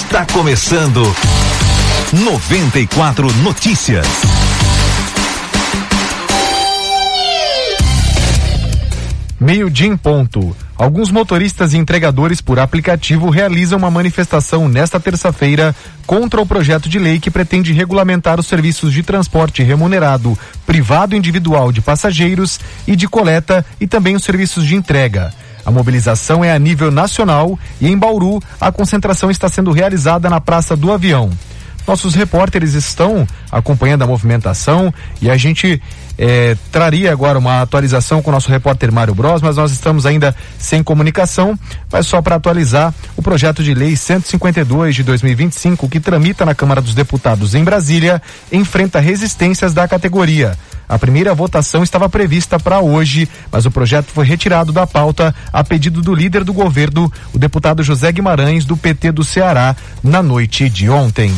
Está começando 94 Notícias. Meio-dia em ponto. Alguns motoristas e entregadores por aplicativo realizam uma manifestação nesta terça-feira contra o projeto de lei que pretende regulamentar os serviços de transporte remunerado, privado individual de passageiros e de coleta e também os serviços de entrega. A mobilização é a nível nacional e em Bauru a concentração está sendo realizada na Praça do Avião. Nossos repórteres estão acompanhando a movimentação e a gente traria agora uma atualização com o nosso repórter Mário Bros, mas nós estamos ainda sem comunicação. Mas só para atualizar, o projeto de lei 152 de 2025, que tramita na Câmara dos Deputados em Brasília, enfrenta resistências da categoria. A primeira votação estava prevista para hoje, mas o projeto foi retirado da pauta a pedido do líder do governo, o deputado José Guimarães, do PT do Ceará, na noite de ontem.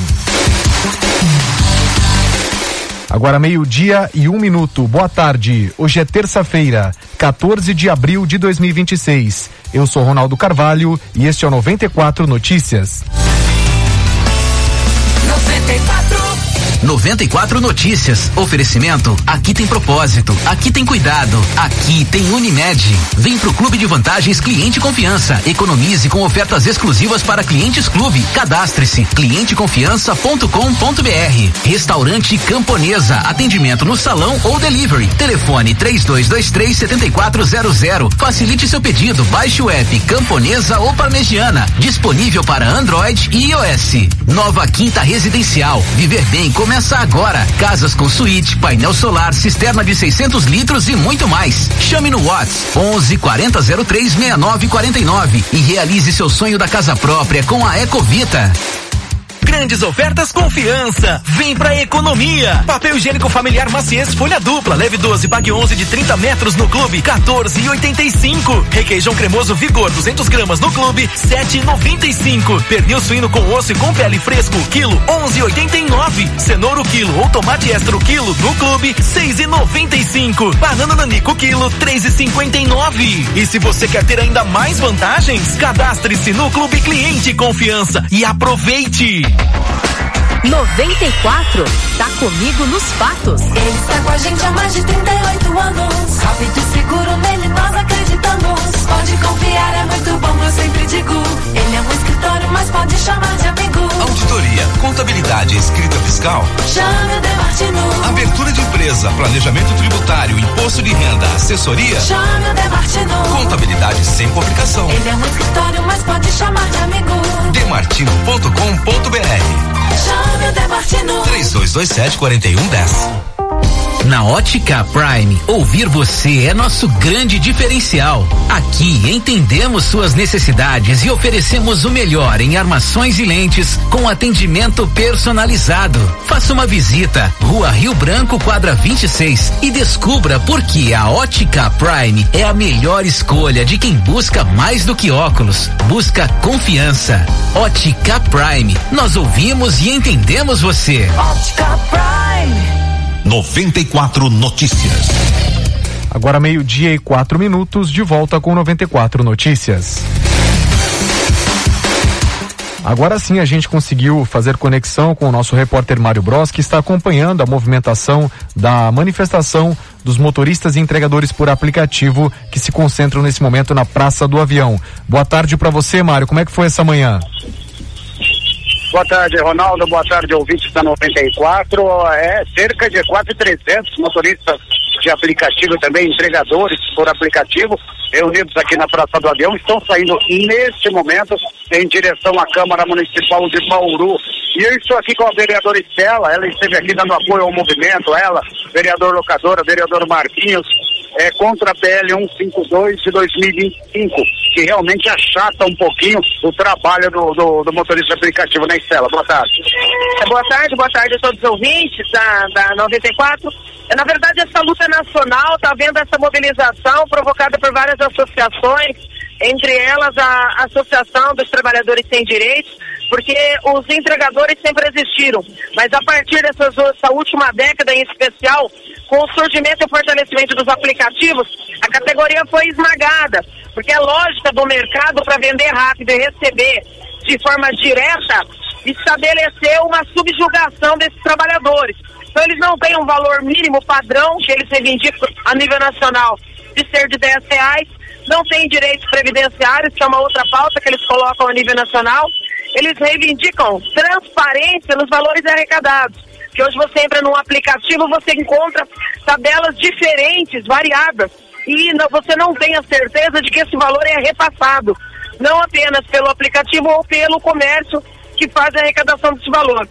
Agora 12:01. Boa tarde. Hoje é terça-feira, 14 de abril de 2026. Eu sou Ronaldo Carvalho e este é o 94 Notícias. 94 Notícias. Oferecimento. Aqui tem propósito. Aqui tem cuidado. Aqui tem Unimed. Vem pro Clube de Vantagens Cliente Confiança. Economize com ofertas exclusivas para clientes clube. Cadastre-se. clienteconfiança.com.br. Restaurante Camponesa. Atendimento no salão ou delivery. Telefone 3223-7400. Facilite seu pedido. Baixe o app Camponesa ou Parmegiana. Disponível para Android e iOS. Nova Quinta Residencial. Viver bem começa agora. Casas com suíte, painel solar, cisterna de 600 litros e muito mais. Chame no WhatsApp 11 40 03 69 49 e realize seu sonho da casa própria com a Ecovita. Grandes ofertas Confiança. Vem pra economia. Papel higiênico familiar Maciez folha dupla. Leve 12, pague 11 de 30 metros no clube, 14,85. Requeijão cremoso Vigor 200 gramas no clube, 7,95. Pernil suíno com osso e com pele fresco, quilo 11,89. Cenoura o quilo ou tomate extra o quilo no clube, 6,95. Banana nanico quilo, 3,59. E se você quer ter ainda mais vantagens, cadastre-se no Clube Cliente Confiança e aproveite. 94, tá comigo nos fatos. Ele está com a gente há mais de 38 anos. Rápido e seguro, nele nós acreditamos. Pode confiar, é muito bom, eu sempre digo. Ele é um escritório, mas pode chamar de amigo. Auditoria, contabilidade, escrita fiscal. Chame o Demartino. Abertura de empresa, planejamento tributário, imposto de renda, assessoria. Chame o Demartino. Contabilidade sem complicação. Ele é um escritório, mas pode chamar de amigo. Demartino.com.br. Chame o Demartino. 3227-4110. Na Ótica Prime, ouvir você é nosso grande diferencial. Aqui entendemos suas necessidades e oferecemos o melhor em armações e lentes com atendimento personalizado. Faça uma visita, Rua Rio Branco, quadra 26 e descubra por que a Ótica Prime é a melhor escolha de quem busca mais do que óculos. Busca confiança. Ótica Prime. Nós ouvimos e entendemos você. Ótica Prime. 94 Notícias. Agora 12:04, de volta com 94 Notícias. Agora sim a gente conseguiu fazer conexão com o nosso repórter Mário Bros, que está acompanhando a movimentação da manifestação dos motoristas e entregadores por aplicativo que se concentram nesse momento na Praça do Avião. Boa tarde para você, Mário. Como é que foi essa manhã? Boa tarde, Ronaldo. Boa tarde, ouvintes da 94. Cerca de 4.300 motoristas de aplicativo e também entregadores por aplicativo reunidos aqui na Praça do Avião estão saindo neste momento em direção à Câmara Municipal de Bauru. E eu estou aqui com a vereadora Estela, ela esteve aqui dando apoio ao movimento, vereador Locadora, vereador Marquinhos, contra a PL 152 de 2025, que realmente achata um pouquinho o trabalho do motorista aplicativo, né, Estela? Boa tarde. Boa tarde a todos os ouvintes da 94. Na verdade, essa luta nacional está vendo essa mobilização provocada por várias associações, entre elas a Associação dos Trabalhadores Sem Direitos, porque os entregadores sempre existiram, mas a partir dessa última década em especial, com o surgimento e o fortalecimento dos aplicativos, a categoria foi esmagada, porque a lógica do mercado para vender rápido e receber de forma direta, estabelecer uma subjugação desses trabalhadores. Então eles não têm um valor mínimo padrão que eles reivindicam a nível nacional de ser de R$10, não têm direitos previdenciários, que é uma outra pauta que eles colocam a nível nacional. Eles reivindicam transparência nos valores arrecadados, que hoje você entra num aplicativo, você encontra tabelas diferentes, variadas, e você não tem a certeza de que esse valor é repassado, não apenas pelo aplicativo ou pelo comércio que faz a arrecadação desse valor.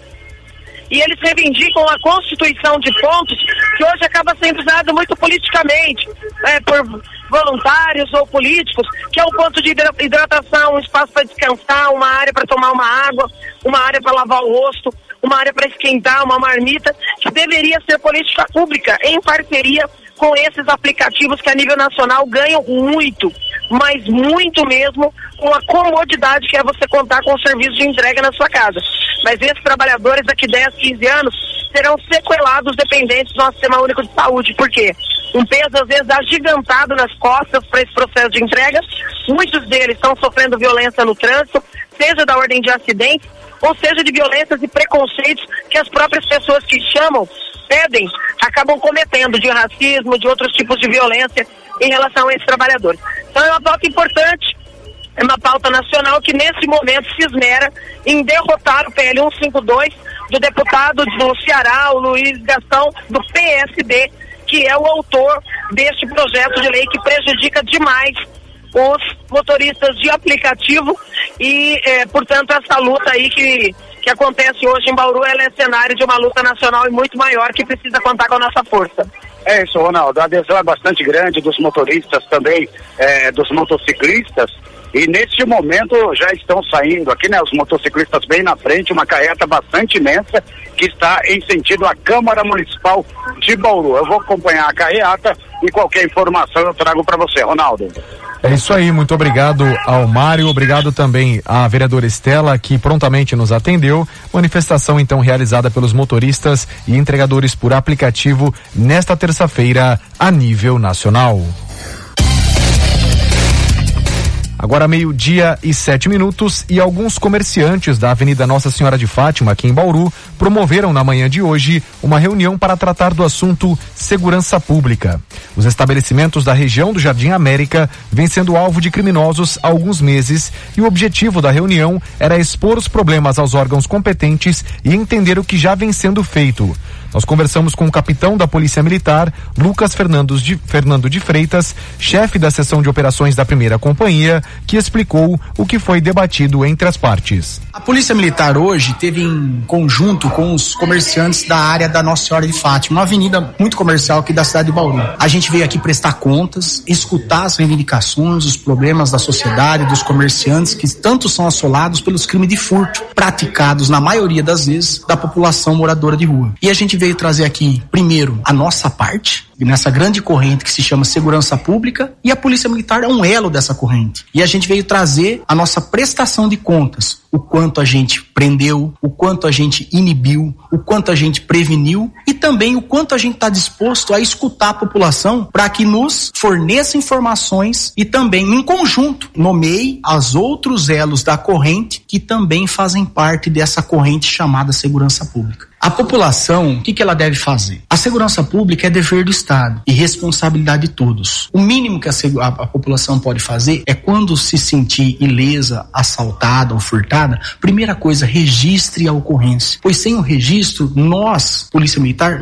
E eles reivindicam a constituição de pontos que hoje acaba sendo usado muito politicamente, por voluntários ou políticos, que é um ponto de hidratação, um espaço para descansar, uma área para tomar uma água, uma área para lavar o rosto, uma área para esquentar, uma marmita, que deveria ser política pública em parceria com esses aplicativos que a nível nacional ganham muito, mas muito mesmo, com a comodidade que é você contar com o serviço de entrega na sua casa. Mas esses trabalhadores daqui 10, 15 anos serão sequelados dependentes do nosso Sistema Único de Saúde. Por quê? Um peso, às vezes, agigantado nas costas para esse processo de entrega. Muitos deles estão sofrendo violência no trânsito, seja da ordem de acidentes, ou seja de violências e preconceitos que as próprias pessoas que pedem, acabam cometendo, de racismo, de outros tipos de violência em relação a esses trabalhadores. Então é uma pauta importante, é uma pauta nacional que nesse momento se esmera em derrotar o PL 152 do deputado do Ceará, o Luiz Gastão, do PSD, que é o autor deste projeto de lei que prejudica demais os motoristas de aplicativo e, portanto, essa luta aí que acontece hoje em Bauru, ela é cenário de uma luta nacional e muito maior que precisa contar com a nossa força. É isso, Ronaldo. A adesão é bastante grande dos motoristas também, dos motociclistas. E neste momento já estão saindo aqui, né, os motociclistas bem na frente, uma carreta bastante imensa que está em sentido à Câmara Municipal de Bauru. Eu vou acompanhar a carreata e qualquer informação eu trago para você, Ronaldo. É isso aí, muito obrigado ao Mário, obrigado também à vereadora Estela, que prontamente nos atendeu. Manifestação então realizada pelos motoristas e entregadores por aplicativo nesta terça-feira a nível nacional. Agora 12:07 e alguns comerciantes da Avenida Nossa Senhora de Fátima, aqui em Bauru, promoveram na manhã de hoje uma reunião para tratar do assunto segurança pública. Os estabelecimentos da região do Jardim América vêm sendo alvo de criminosos há alguns meses e o objetivo da reunião era expor os problemas aos órgãos competentes e entender o que já vem sendo feito. Nós conversamos com o capitão da Polícia Militar, Lucas Fernando de Freitas, chefe da seção de operações da 1ª Companhia, que explicou o que foi debatido entre as partes. A Polícia Militar hoje teve em conjunto com os comerciantes da área da Nossa Senhora de Fátima, uma avenida muito comercial aqui da cidade de Bauru. A gente veio aqui prestar contas, escutar as reivindicações, os problemas da sociedade, dos comerciantes que tanto são assolados pelos crimes de furto praticados, na maioria das vezes, da população moradora de rua. E a gente veio trazer aqui, primeiro, a nossa parte, nessa grande corrente que se chama segurança pública, e a Polícia Militar é um elo dessa corrente. E a gente veio trazer a nossa prestação de contas, o quanto a gente prendeu, o quanto a gente inibiu, o quanto a gente preveniu e também o quanto a gente está disposto a escutar a população para que nos forneça informações e também, em conjunto, nomeie os outros elos da corrente que também fazem parte dessa corrente chamada segurança pública. A população, o que ela deve fazer? A segurança pública é dever do Estado e responsabilidade de todos. O mínimo que a população pode fazer é, quando se sentir ilesa, assaltada ou furtada, primeira coisa, registre a ocorrência. Pois sem o registro, nós, Polícia Militar,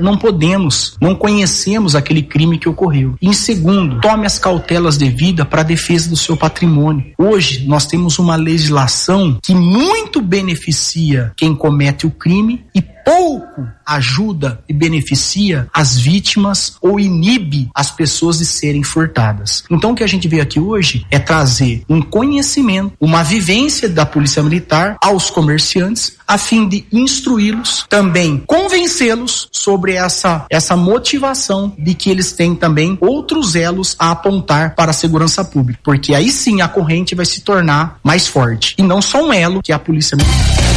não conhecemos aquele crime que ocorreu. Em segundo, tome as cautelas devidas para a defesa do seu patrimônio. Hoje, nós temos uma legislação que muito beneficia quem comete o crime e pouco ajuda e beneficia as vítimas ou inibe as pessoas de serem furtadas. Então o que a gente veio aqui hoje é trazer um conhecimento, uma vivência da Polícia Militar aos comerciantes, a fim de instruí-los, também convencê-los sobre essa motivação de que eles têm também outros elos a apontar para a segurança pública, porque aí sim a corrente vai se tornar mais forte, e não só um elo que é a Polícia Militar.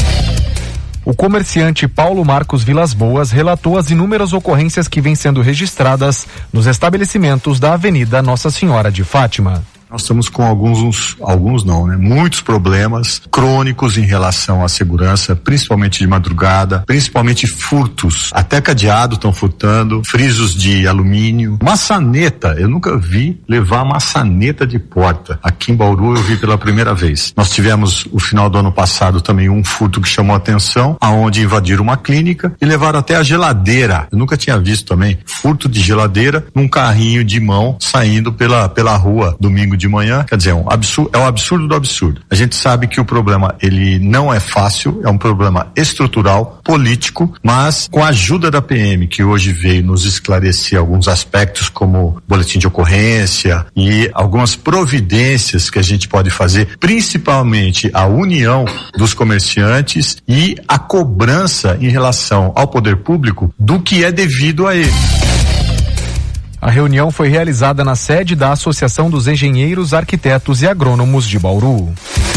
O comerciante Paulo Marcos Vilas Boas relatou as inúmeras ocorrências que vêm sendo registradas nos estabelecimentos da Avenida Nossa Senhora de Fátima. Nós estamos com alguns não, né? Muitos problemas crônicos em relação à segurança, principalmente de madrugada, principalmente furtos. Até cadeado estão furtando, frisos de alumínio, maçaneta. Eu nunca vi levar maçaneta de porta. Aqui em Bauru eu vi pela primeira vez. Nós tivemos o final do ano passado também um furto que chamou a atenção, aonde invadiram uma clínica e levaram até a geladeira. Eu nunca tinha visto também furto de geladeira num carrinho de mão saindo pela rua domingo de manhã. Quer dizer, é um absurdo do absurdo. A gente sabe que o problema, ele não é fácil, é um problema estrutural, político, mas com a ajuda da PM, que hoje veio nos esclarecer alguns aspectos, como boletim de ocorrência e algumas providências que a gente pode fazer, principalmente a união dos comerciantes e a cobrança em relação ao poder público do que é devido a ele. A reunião foi realizada na sede da Associação dos Engenheiros, Arquitetos e Agrônomos de Bauru.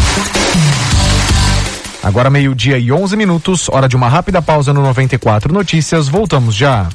Agora 12:11, hora de uma rápida pausa no 94 Notícias. Voltamos já.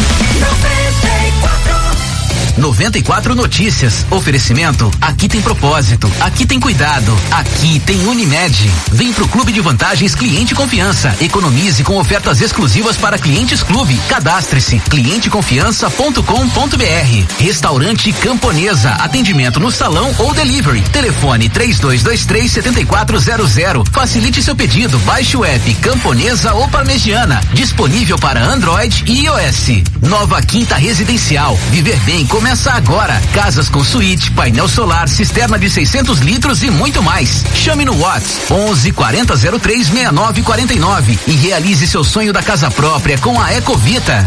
94 Notícias. Oferecimento. Aqui tem propósito. Aqui tem cuidado. Aqui tem Unimed. Vem pro Clube de Vantagens Cliente Confiança. Economize com ofertas exclusivas para clientes clube. Cadastre-se. clienteconfiança.com.br. Restaurante Camponesa. Atendimento no salão ou delivery. Telefone 3223-7400. Facilite seu pedido. Baixe o app Camponesa ou Parmegiana. Disponível para Android e iOS. Nova Quinta Residencial. Viver bem começa agora. Casas com suíte, painel solar, cisterna de 600 litros e muito mais. Chame no WhatsApp 11 40 03 69 49 e realize seu sonho da casa própria com a Ecovita.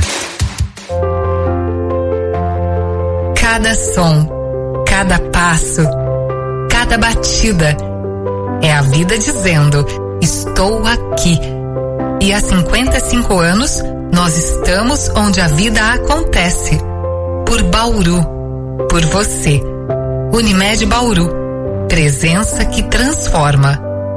Cada som, cada passo, cada batida é a vida dizendo: estou aqui. E há 55 anos nós estamos onde a vida acontece. Por Bauru, por você. Unimed Bauru, presença que transforma.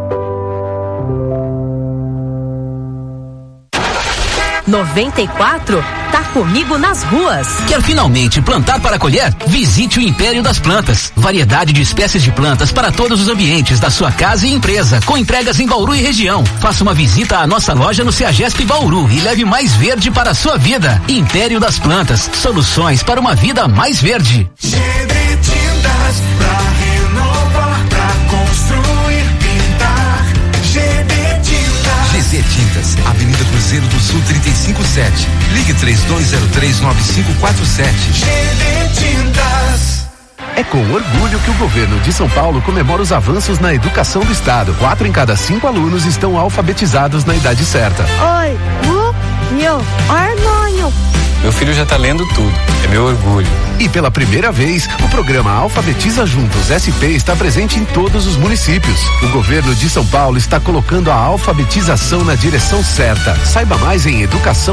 "94 tá comigo nas ruas". Quer finalmente plantar para colher? Visite o Império das Plantas. Variedade de espécies de plantas para todos os ambientes da sua casa e empresa, com entregas em Bauru e região. Faça uma visita à nossa loja no Ceagesp Bauru e leve mais verde para a sua vida. Império das Plantas, soluções para uma vida mais verde. GD Tintas, pra renovar, pra construir, pintar. GD Tintas. GZ Tintas, Avenida Cruzeiro do Sul 357. Ligue 3203-9547. GD Tintas. É com orgulho que o governo de São Paulo comemora os avanços na educação do estado. 4 em cada 5 alunos estão alfabetizados na idade certa. Oi, Armanho. Meu filho já tá lendo tudo, é meu orgulho. E pela primeira vez, o programa Alfabetiza Juntos SP está presente em todos os municípios. O governo de São Paulo está colocando a alfabetização na direção certa. Saiba mais em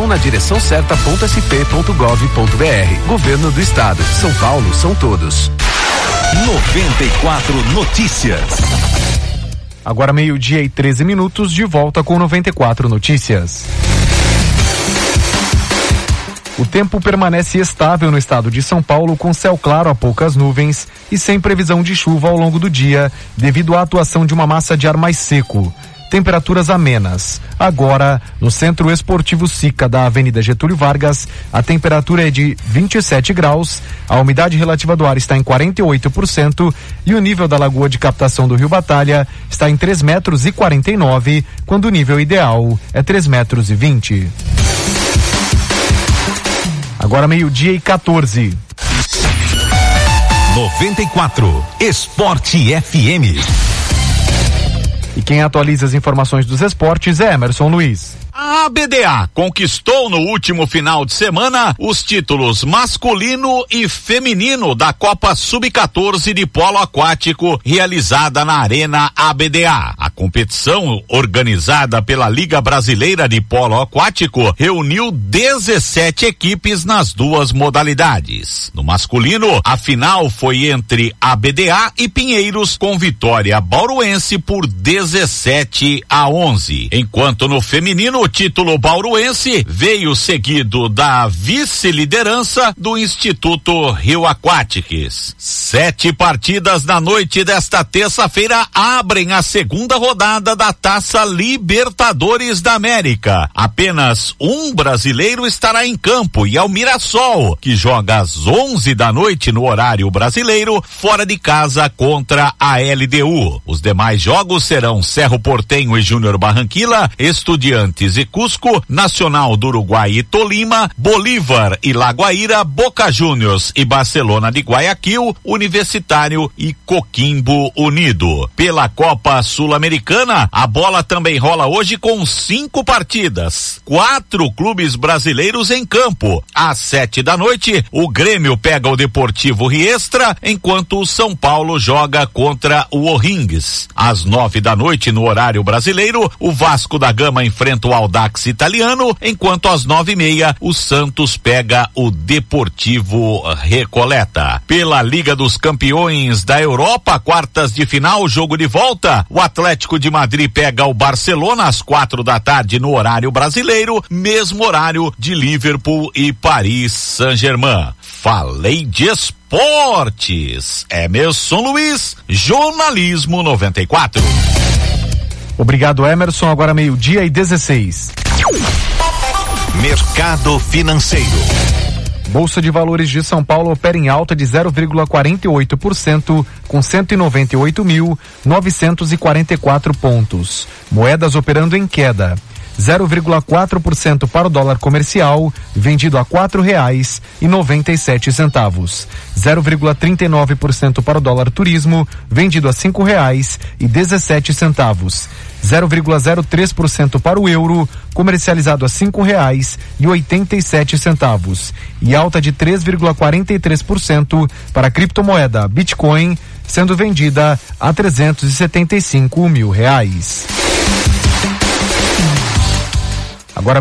educaçãonadireçãocerta.sp.gov.br. Governo do Estado. São Paulo são todos. 94 Notícias. Agora 12:13, de volta com 94 Notícias. O tempo permanece estável no estado de São Paulo, com céu claro a poucas nuvens e sem previsão de chuva ao longo do dia, devido à atuação de uma massa de ar mais seco. Temperaturas amenas. Agora, no Centro Esportivo Sica da Avenida Getúlio Vargas, a temperatura é de 27 graus, a umidade relativa do ar está em 48% e o nível da lagoa de captação do Rio Batalha está em 3,49 metros, quando o nível ideal é 3,20 metros. Agora 12:14. 94 Esporte FM. E quem atualiza as informações dos esportes é Emerson Luiz. A ABDA conquistou no último final de semana os títulos masculino e feminino da Copa Sub-14 de Polo Aquático, realizada na Arena ABDA. A competição, organizada pela Liga Brasileira de Polo Aquático, reuniu 17 equipes nas duas modalidades. No masculino, a final foi entre ABDA e Pinheiros, com vitória bauruense por 17-11. Enquanto no feminino, o título bauruense veio seguido da vice-liderança do Instituto Rio Aquatics. 7 partidas na noite desta terça-feira abrem a segunda rodada da Taça Libertadores da América. Apenas um brasileiro estará em campo e é o Mirassol, que joga às 11 da noite no horário brasileiro, fora de casa contra a LDU. Os demais jogos serão Cerro Porteño e Júnior Barranquilla, Estudiantes e Cusco, Nacional do Uruguai e Tolima, Bolívar e Lagoaíra, Boca Juniors e Barcelona de Guayaquil, Universitário e Coquimbo Unido. Pela Copa Sul-Americana, a bola também rola hoje com 5 partidas. 4 clubes brasileiros em campo. Às 7 da noite, o Grêmio pega o Deportivo Riestra, enquanto o São Paulo joga contra o O'Rings. Às 9 da noite, no horário brasileiro, o Vasco da Gama enfrenta o Audax italiano, enquanto às 9:30 o Santos pega o Deportivo Recoleta. Pela Liga dos Campeões da Europa, quartas de final, jogo de volta, o Atlético de Madrid pega o Barcelona às 4 da tarde no horário brasileiro, mesmo horário de Liverpool e Paris Saint-Germain. Falei de esportes. Emerson Luiz, Jornalismo 94. Obrigado, Emerson. Agora 12:16. Mercado financeiro. Bolsa de Valores de São Paulo opera em alta de 0,48%, com 198.944 pontos. Moedas operando em queda. 0,4% para o dólar comercial, vendido a R$4,97. 0,39% para o dólar turismo, vendido a R$5,17. 0,03% para o euro, comercializado a R$5,87. E alta de 3,43% para a criptomoeda Bitcoin, sendo vendida a R$375 mil. Agora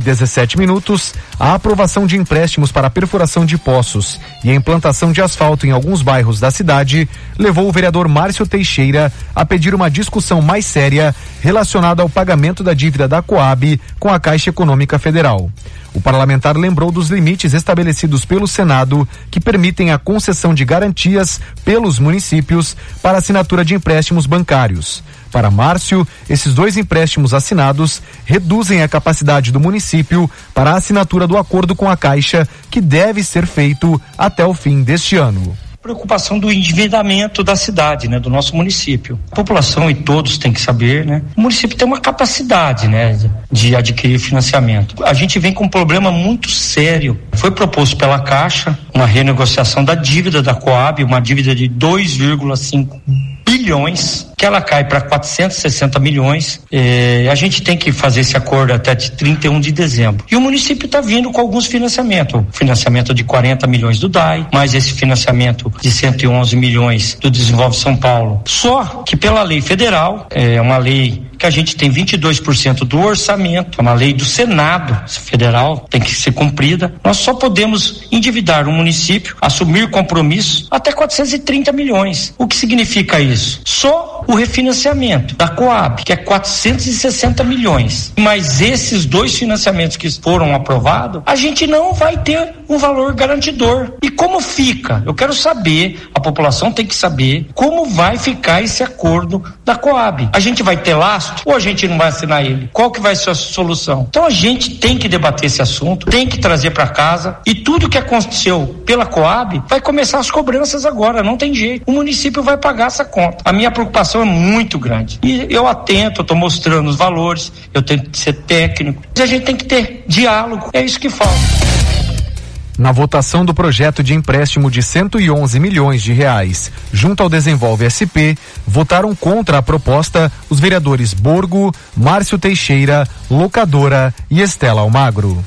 12:17. A aprovação de empréstimos para a perfuração de poços e a implantação de asfalto em alguns bairros da cidade levou o vereador Márcio Teixeira a pedir uma discussão mais séria relacionada ao pagamento da dívida da Coab com a Caixa Econômica Federal. O parlamentar lembrou dos limites estabelecidos pelo Senado que permitem a concessão de garantias pelos municípios para assinatura de empréstimos bancários. Para Márcio, esses 2 empréstimos assinados reduzem a capacidade do município para a assinatura do acordo com a Caixa, que deve ser feito até o fim deste ano. Preocupação do endividamento da cidade, né, do nosso município. A população e todos têm que saber, né? O município tem uma capacidade, né, de adquirir financiamento. A gente vem com um problema muito sério. Foi proposto pela Caixa uma renegociação da dívida da Coab, uma dívida de 2,5 bilhões, que ela cai para 460 milhões. A gente tem que fazer esse acordo até de 31 de dezembro. E o município está vindo com alguns financiamentos. Financiamento de 40 milhões do DAI, mais esse financiamento de 111 milhões do Desenvolve São Paulo. Só que pela lei federal, é uma lei que a gente tem 22% do orçamento, é uma lei do Senado Federal, tem que ser cumprida. Nós só podemos endividar o município, assumir compromissos até 430 milhões. O que significa isso? Só o refinanciamento da Coab, que é 460 milhões. Mas esses 2 financiamentos que foram aprovados, a gente não vai ter um valor garantidor. E como fica? Eu quero saber, a população tem que saber como vai ficar esse acordo da Coab. A gente vai ter lastro ou a gente não vai assinar ele? Qual que vai ser a solução? Então a gente tem que debater esse assunto, tem que trazer para casa, e tudo que aconteceu pela Coab vai começar as cobranças agora, não tem jeito. O município vai pagar essa conta. A minha preocupação é muito grande. E eu atento, eu estou mostrando os valores, eu tenho que ser técnico. Mas a gente tem que ter diálogo, é isso que falta. Na votação do projeto de empréstimo de R$111 milhões junto ao Desenvolve SP, votaram contra a proposta os vereadores Borgo, Márcio Teixeira, Locadora e Estela Almagro.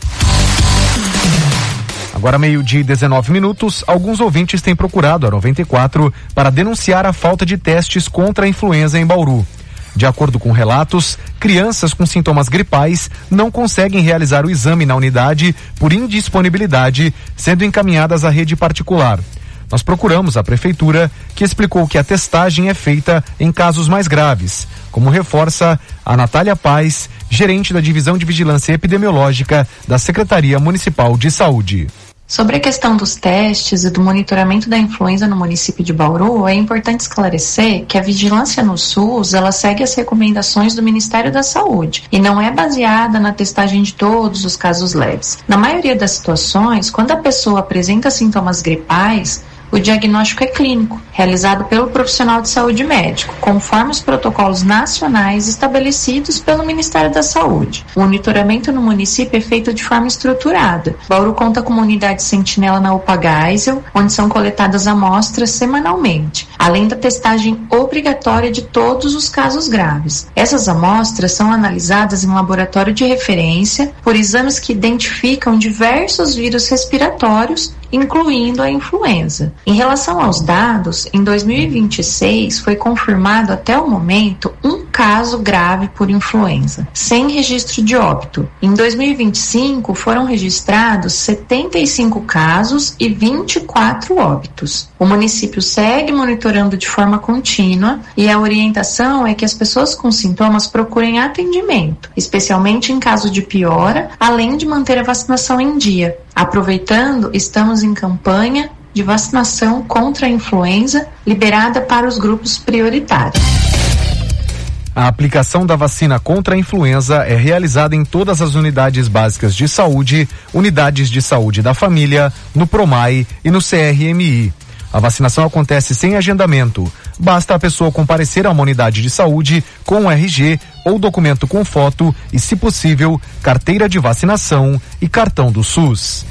Agora 12:19, alguns ouvintes têm procurado a 94 para denunciar a falta de testes contra a influenza em Bauru. De acordo com relatos, crianças com sintomas gripais não conseguem realizar o exame na unidade por indisponibilidade, sendo encaminhadas à rede particular. Nós procuramos a prefeitura, que explicou que a testagem é feita em casos mais graves, como reforça a Natália Paz, gerente da Divisão de Vigilância Epidemiológica da Secretaria Municipal de Saúde. Sobre a questão dos testes e do monitoramento da influenza no município de Bauru, é importante esclarecer que a vigilância no SUS, ela segue as recomendações do Ministério da Saúde e não é baseada na testagem de todos os casos leves. Na maioria das situações, quando a pessoa apresenta sintomas gripais, o diagnóstico é clínico, realizado pelo profissional de saúde médico, conforme os protocolos nacionais estabelecidos pelo Ministério da Saúde. O monitoramento no município é feito de forma estruturada. Bauru conta com uma unidade sentinela na UPA Geisel, onde são coletadas amostras semanalmente, além da testagem obrigatória de todos os casos graves. Essas amostras são analisadas em um laboratório de referência por exames que identificam diversos vírus respiratórios, incluindo a influenza. Em relação aos dados, em 2026 foi confirmado até o momento um caso grave por influenza, sem registro de óbito. Em 2025 foram registrados 75 casos e 24 óbitos. O município segue monitorando de forma contínua e a orientação é que as pessoas com sintomas procurem atendimento, especialmente em caso de piora, além de manter a vacinação em dia. Aproveitando, estamos em campanha de vacinação contra a influenza liberada para os grupos prioritários. A aplicação da vacina contra a influenza é realizada em todas as unidades básicas de saúde, unidades de saúde da família, no PROMAI e no CRMI. A vacinação acontece sem agendamento. Basta a pessoa comparecer a uma unidade de saúde com o RG ou documento com foto e, se possível, carteira de vacinação e cartão do SUS.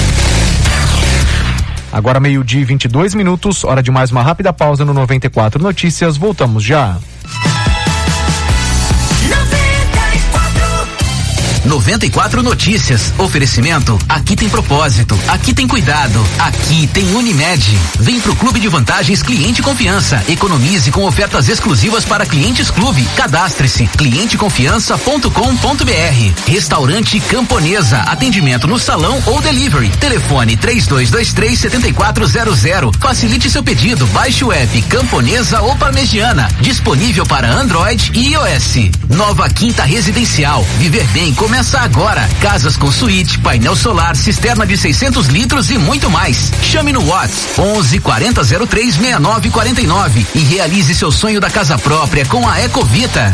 Agora 12:22, hora de mais uma rápida pausa no 94 Notícias. Voltamos já. 94 Notícias. Oferecimento. Aqui tem propósito. Aqui tem cuidado. Aqui tem Unimed. Vem pro Clube de Vantagens Cliente Confiança. Economize com ofertas exclusivas para clientes clube. Cadastre-se. clienteconfiança.com.br. Restaurante Camponesa. Atendimento no salão ou delivery. Telefone 3223-7400. Facilite seu pedido. Baixe o app Camponesa ou Parmegiana. Disponível para Android e iOS. Nova Quinta Residencial. Viver bem começa agora. Casas com suíte, painel solar, cisterna de 600 litros e muito mais. Chame no WhatsApp 11-4003-6949 e realize seu sonho da casa própria com a Ecovita.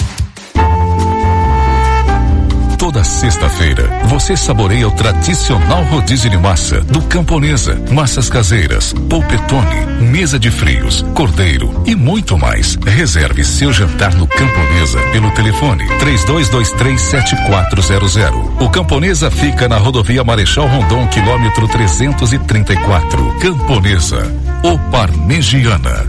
Toda sexta-feira, você saboreia o tradicional rodízio de massa do Camponesa, massas caseiras, polpetone, mesa de frios, cordeiro e muito mais. Reserve seu jantar no Camponesa pelo telefone 3223-7400. O Camponesa fica na rodovia Marechal Rondon, quilômetro 334. Camponesa, o Parmegiana.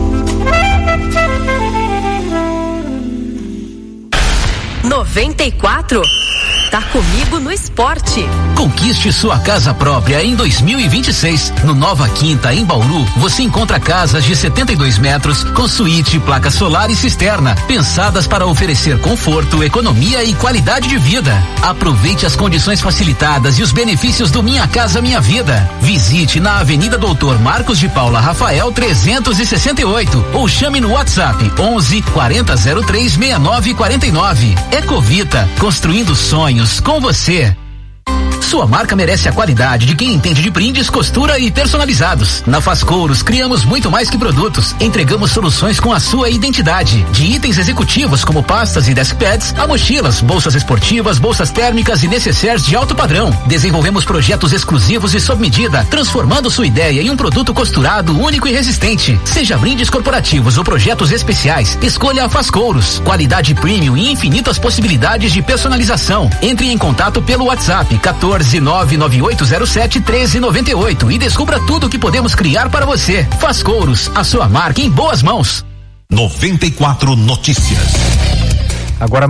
(94) Tá comigo no esporte. Conquiste sua casa própria em 2026. No Nova Quinta, em Bauru, você encontra casas de 72 metros com suíte, placa solar e cisterna, pensadas para oferecer conforto, economia e qualidade de vida. Aproveite as condições facilitadas e os benefícios do Minha Casa Minha Vida. Visite na Avenida Doutor Marcos de Paula Rafael 368 ou chame no WhatsApp 11-4003-6949. Ecovita, construindo sonhos com você. Sua marca merece a qualidade de quem entende de brindes, costura e personalizados. Na Faz Couros, criamos muito mais que produtos. Entregamos soluções com a sua identidade. De itens executivos como pastas e deskpads, a mochilas, bolsas esportivas, bolsas térmicas e necessaires de alto padrão. Desenvolvemos projetos exclusivos e sob medida, transformando sua ideia em um produto costurado, único e resistente. Seja brindes corporativos ou projetos especiais, escolha a Faz Couros. Qualidade premium e infinitas possibilidades de personalização. Entre em contato pelo WhatsApp 14998071398 e descubra tudo o que podemos criar para você. Faz Couros, a sua marca em boas mãos. 94 Notícias. Agora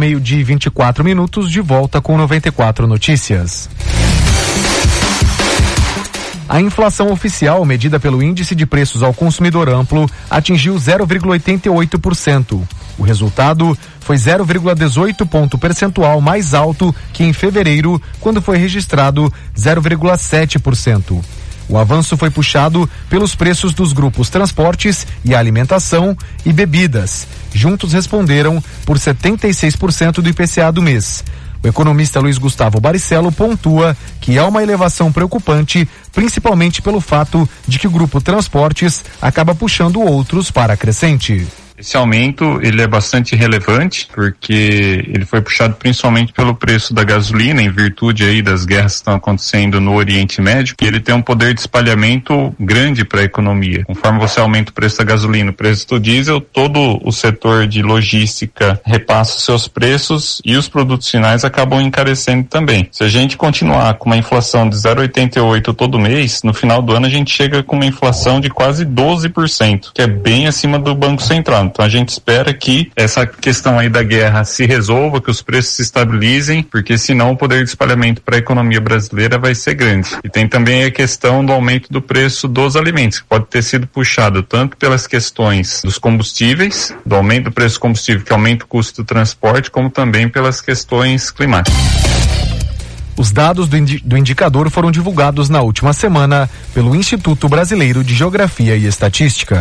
12:24, de volta com 94 Notícias. A inflação oficial, medida pelo Índice de Preços ao Consumidor Amplo, atingiu 0,88%. O resultado foi 0,18 ponto percentual mais alto que em fevereiro, quando foi registrado 0,7%. O avanço foi puxado pelos preços dos grupos transportes e alimentação e bebidas. Juntos responderam por 76% do IPCA do mês. O economista Luiz Gustavo Baricello pontua que há uma elevação preocupante, principalmente pelo fato de que o grupo transportes acaba puxando outros para a crescente. Esse aumento, ele é bastante relevante, porque ele foi puxado principalmente pelo preço da gasolina, em virtude aí das guerras que estão acontecendo no Oriente Médio, e ele tem um poder de espalhamento grande para a economia. Conforme você aumenta o preço da gasolina, o preço do diesel, todo o setor de logística repassa seus preços e os produtos finais acabam encarecendo também. Se a gente continuar com uma inflação de 0,88 todo mês, no final do ano a gente chega com uma inflação de quase 12%, que é bem acima do Banco Central. Então a gente espera que essa questão aí da guerra se resolva, que os preços se estabilizem, porque senão o poder de espalhamento para a economia brasileira vai ser grande. E tem também a questão do aumento do preço dos alimentos, que pode ter sido puxado tanto pelas questões dos combustíveis, do aumento do preço do combustível, que aumenta o custo do transporte, como também pelas questões climáticas. Os dados do indicador foram divulgados na última semana pelo Instituto Brasileiro de Geografia e Estatística.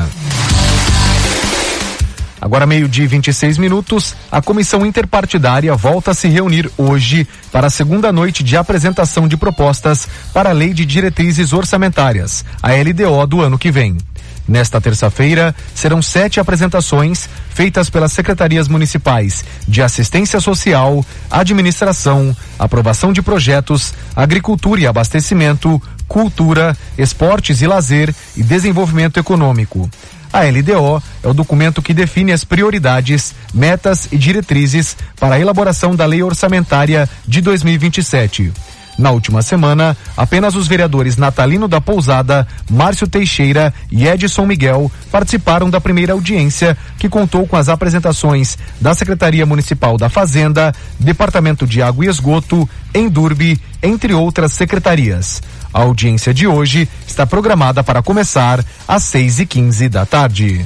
Agora 12:26, a Comissão Interpartidária volta a se reunir hoje para a segunda noite de apresentação de propostas para a Lei de Diretrizes Orçamentárias, a LDO do ano que vem. Nesta terça-feira, serão 7 apresentações feitas pelas secretarias municipais de Assistência Social, Administração, Aprovação de Projetos, Agricultura e Abastecimento, Cultura, Esportes e Lazer e Desenvolvimento Econômico. A LDO é o documento que define as prioridades, metas e diretrizes para a elaboração da Lei Orçamentária de 2027. Na última semana, apenas os vereadores Natalino da Pousada, Márcio Teixeira e Edson Miguel participaram da primeira audiência, que contou com as apresentações da Secretaria Municipal da Fazenda, Departamento de Água e Esgoto, Endurbe, entre outras secretarias. A audiência de hoje está programada para começar às 6:15 da tarde.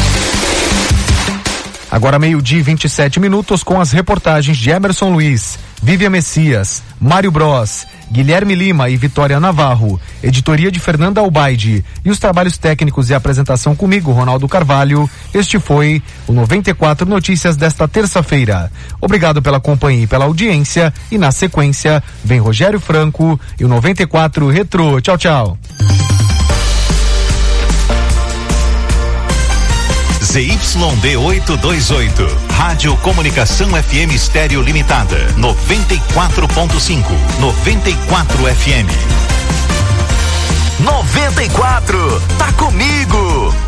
Agora 12:27 com as reportagens de Emerson Luiz, Vivian Messias, Mário Bros, Guilherme Lima e Vitória Navarro, editoria de Fernanda Albaide e os trabalhos técnicos e apresentação comigo, Ronaldo Carvalho. Este foi o 94 Notícias desta terça-feira. Obrigado pela companhia e pela audiência, e na sequência vem Rogério Franco e o 94 Retrô. Tchau, tchau. ZYD 828, Rádio Comunicação FM Estéreo Limitada, 94.5, 94 FM. 94, tá comigo!